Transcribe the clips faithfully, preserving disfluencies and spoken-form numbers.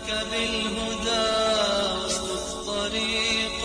بالهدى واسلك طريق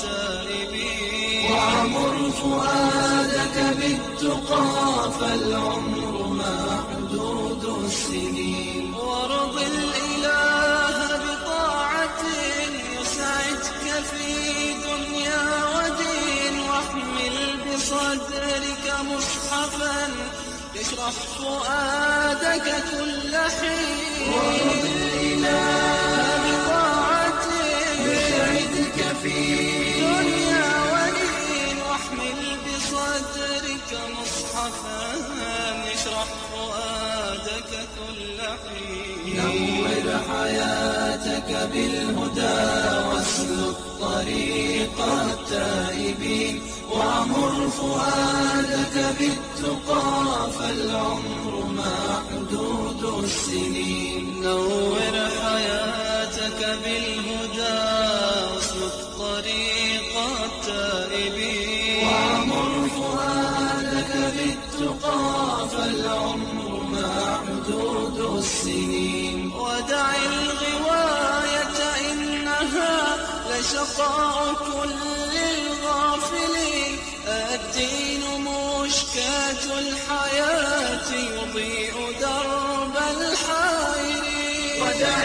التائبين وعمر فؤادك بالتقى فالعمر محدود السنين وارض الإله بطاعة يسعدك في دنيا ودين واحمل بصدرك مصحفا يشرح فؤادك كل حين وارض الإله بطاعة يسعدك في دنيا ودين واحمل بصدرك مصحفا يشرح فؤادك كل حين نور حياتك بالهدى واسلك طريق التائبين وعمر فؤادك بالتقى فالعمر محدود السنين نور حياتك بالهدى واسلك طريق التائبين وعمر فؤادك بالتقى فالعمر محدود السنين ودع الغواية إنها لشقاء كل الغافلين الدين مشكاة الحياة يضيء درب الحائرين ودع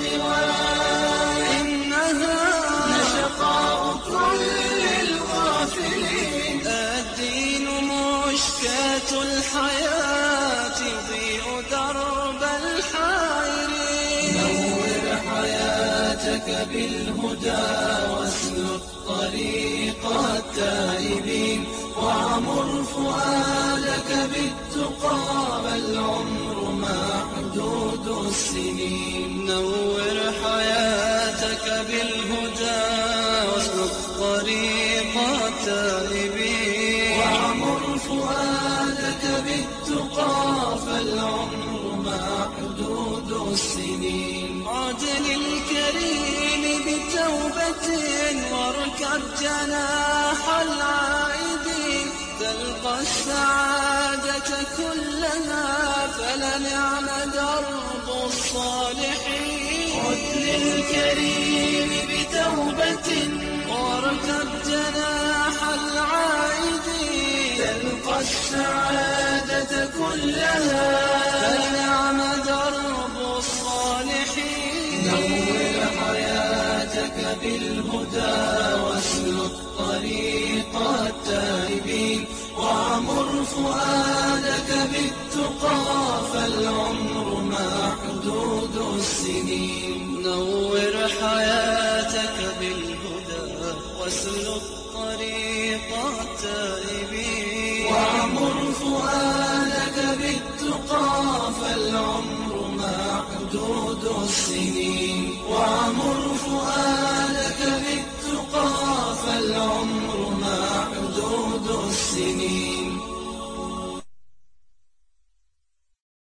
الغواية إنها لشقاء كل الغافلين الدين مشكاة الحياة يضيء درب الحائرين نور حياتك بالهدى واسلك طريق التائبين وعمر فؤادك بالتقى فالعمر محدود السنين نور حياتك بالهدى واسلك طريق التائبين وعمر فؤادك بالتقى فالعمر محدود السنين عد للكريم بتوبة واركب جناح العائدين تلقى السعادة كلها فلنعم درب الصالحين عد للكريم بتوبة واركب جناح العائدين تلقى السعادة كلها فلنعم درب الصالحين نور حياتك بالهدى واسلك طريق التائبين وعمر فؤادك بالتقى فالعمر محدود السنين نور حياتك بالهدى واسلك طريق التائبين وعمر فؤادك بالتقى فالعمر محدود السنين وعمر فؤادك بالتقى فالعمر محدود السنين